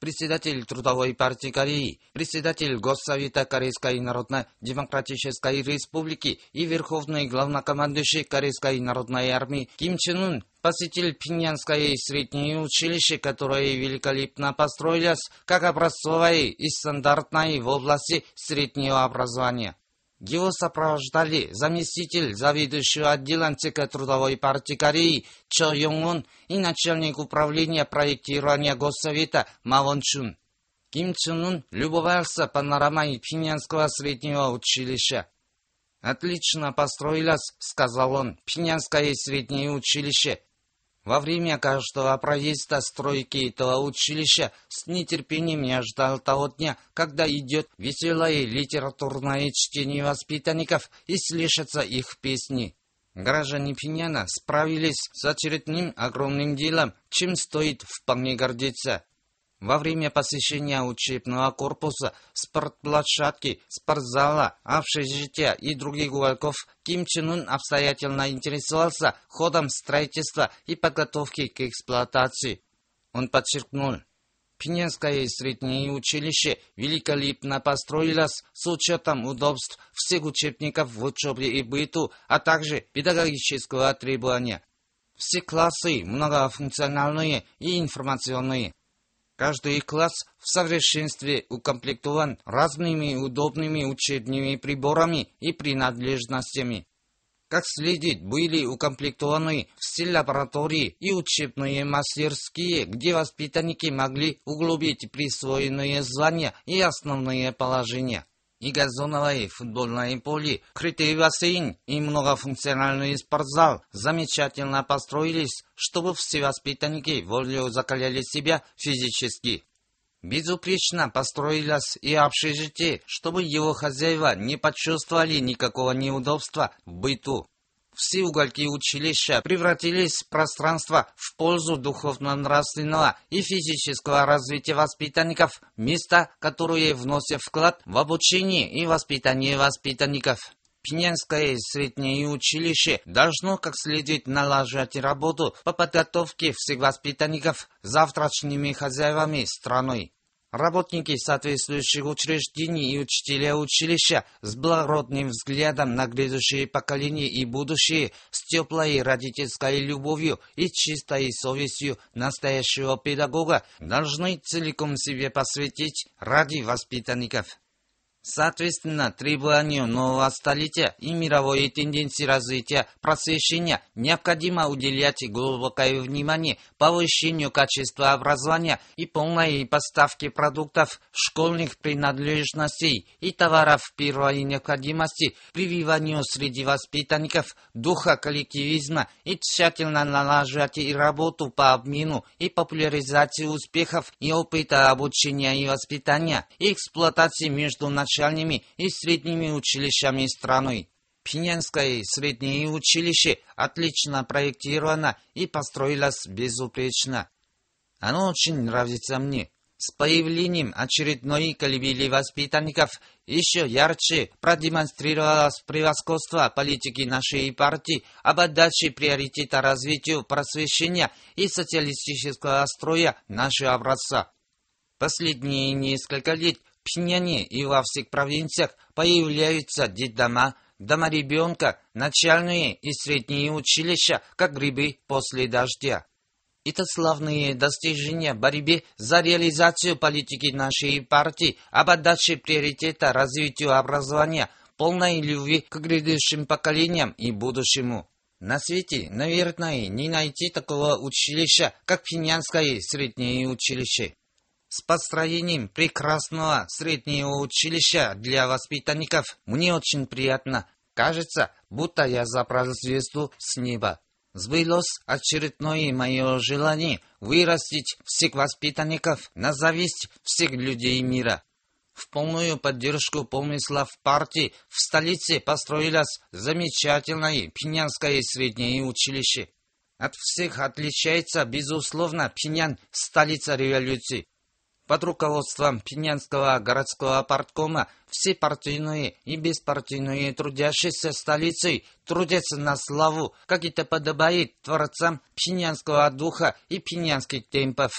председатель Трудовой партии Кореи, председатель Госсовета Корейской Народно-Демократической Республики и верховный главнокомандующий Корейской народной армии Ким Чен Ын посетил Пхеньянское среднее училище, которое великолепно построилось как образцовое и стандартное в области среднего образования. Его сопровождали заместитель заведующего отделом ЦК Трудовой партии Кореи Чо Йонг-ун и начальник управления проектирования Госсовета Ма Вон-чун. Ким Чен Ын любовался панорамой Пхеньянского среднего училища. «Отлично построилось», — сказал он, — «Пхеньянское среднее училище». Во время каждого проезда стройки этого училища с нетерпением я ждал того дня, когда идет веселое литературное чтение воспитанников и слышатся их песни. Граждане Пхеньяна справились с очередным огромным делом, чем стоит вполне гордиться. Во время посещения учебного корпуса, спортплощадки, спортзала, общежития и других уголков Ким Чен Ын обстоятельно интересовался ходом строительства и подготовки к эксплуатации. Он подчеркнул: Пхеньянское среднее училище великолепно построилось с учетом удобств всех учебников в учебе и быту, а также педагогического требования. Все классы многофункциональные и информационные. Каждый класс в совершенстве укомплектован разными удобными учебными приборами и принадлежностями. Как следует, были укомплектованы все лаборатории и учебные мастерские, где воспитанники могли углубить присвоенные знания и основные положения. И газоновое футбольное поле, крытый бассейн и многофункциональный спортзал замечательно построились, чтобы все воспитанники волею закаляли себя физически. Безупречно построилось и общежитие, чтобы его хозяева не почувствовали никакого неудобства в быту. Все уголки училища превратились в пространство в пользу духовно-нравственного и физического развития воспитанников, места, которые вносят вклад в обучение и воспитание воспитанников. Пхеньянское среднее училище должно как следует налаживать работу по подготовке всех воспитанников завтрашними хозяевами страны. Работники соответствующих учреждений и учителя училища с благородным взглядом на грядущее поколение и будущее, с теплой родительской любовью и чистой совестью настоящего педагога должны целиком себе посвятить ради воспитанников. Соответственно, требованию нового столетия и мировой тенденции развития просвещения необходимо уделять глубокое внимание повышению качества образования и полной поставке продуктов, школьных принадлежностей и товаров первой необходимости, прививанию среди воспитанников духа коллективизма и тщательно налаживать работу по обмену и популяризации успехов и опыта обучения и воспитания и эксплуатации между начальными и средними училищами страны. Пхеньянское среднее училище отлично проектировано и построилось безупречно. Оно очень нравится мне. С появлением очередной колыбели воспитанников еще ярче продемонстрировалось превосходство политики нашей партии об отдаче приоритета развитию просвещения и социалистического строя нашего образца. Последние несколько лет в Пхеньяне и во всех провинциях появляются детдома, дома ребенка, начальные и средние училища, как грибы после дождя. Это славные достижения в борьбе за реализацию политики нашей партии об отдаче приоритета развитию образования, полной любви к грядущим поколениям и будущему. На свете, наверное, не найти такого училища, как Пхеньянское среднее училище. С построением прекрасного среднего училища для воспитанников мне очень приятно. Кажется, будто я забрал звезду с неба. Сбылось очередное мое желание вырастить всех воспитанников на зависть всех людей мира. В полную поддержку помыслов партии в столице построилось замечательное Пхеньянское среднее училище. От всех отличается, безусловно, Пхеньян, столица революции. Под руководством Пхеньянского городского парткома все партийные и беспартийные трудящиеся столицы трудятся на славу, как это подобает творцам пхеньянского духа и пхеньянских темпов.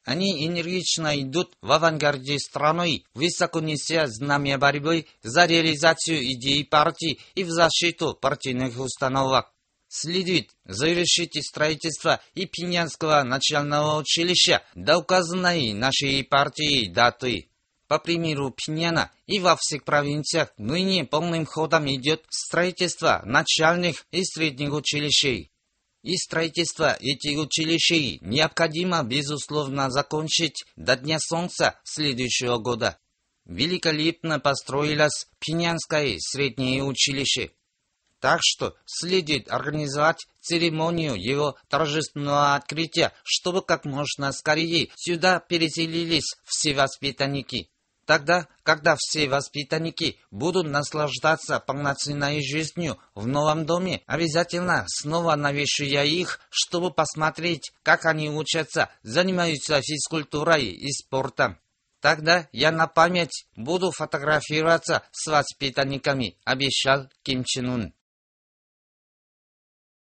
Они энергично идут в авангарде страной, высоко неся знамя борьбы за реализацию идей партии и в защиту партийных установок. Следует завершить строительство и Пинянского начального училища до указанной нашей партией даты. По примеру Пиняна и во всех провинциях ныне полным ходом идет строительство начальных и средних училищей. И строительство этих училищей необходимо, безусловно, закончить до Дня Солнца следующего года. Великолепно построилось Пинянское среднее училище. Так что следует организовать церемонию его торжественного открытия, чтобы как можно скорее сюда переселились все воспитанники. Тогда, когда все воспитанники будут наслаждаться полноценной жизнью в новом доме, обязательно снова навещу я их, чтобы посмотреть, как они учатся, занимаются физкультурой и спортом. Тогда я на память буду фотографироваться с воспитанниками, обещал Ким Чен Ын.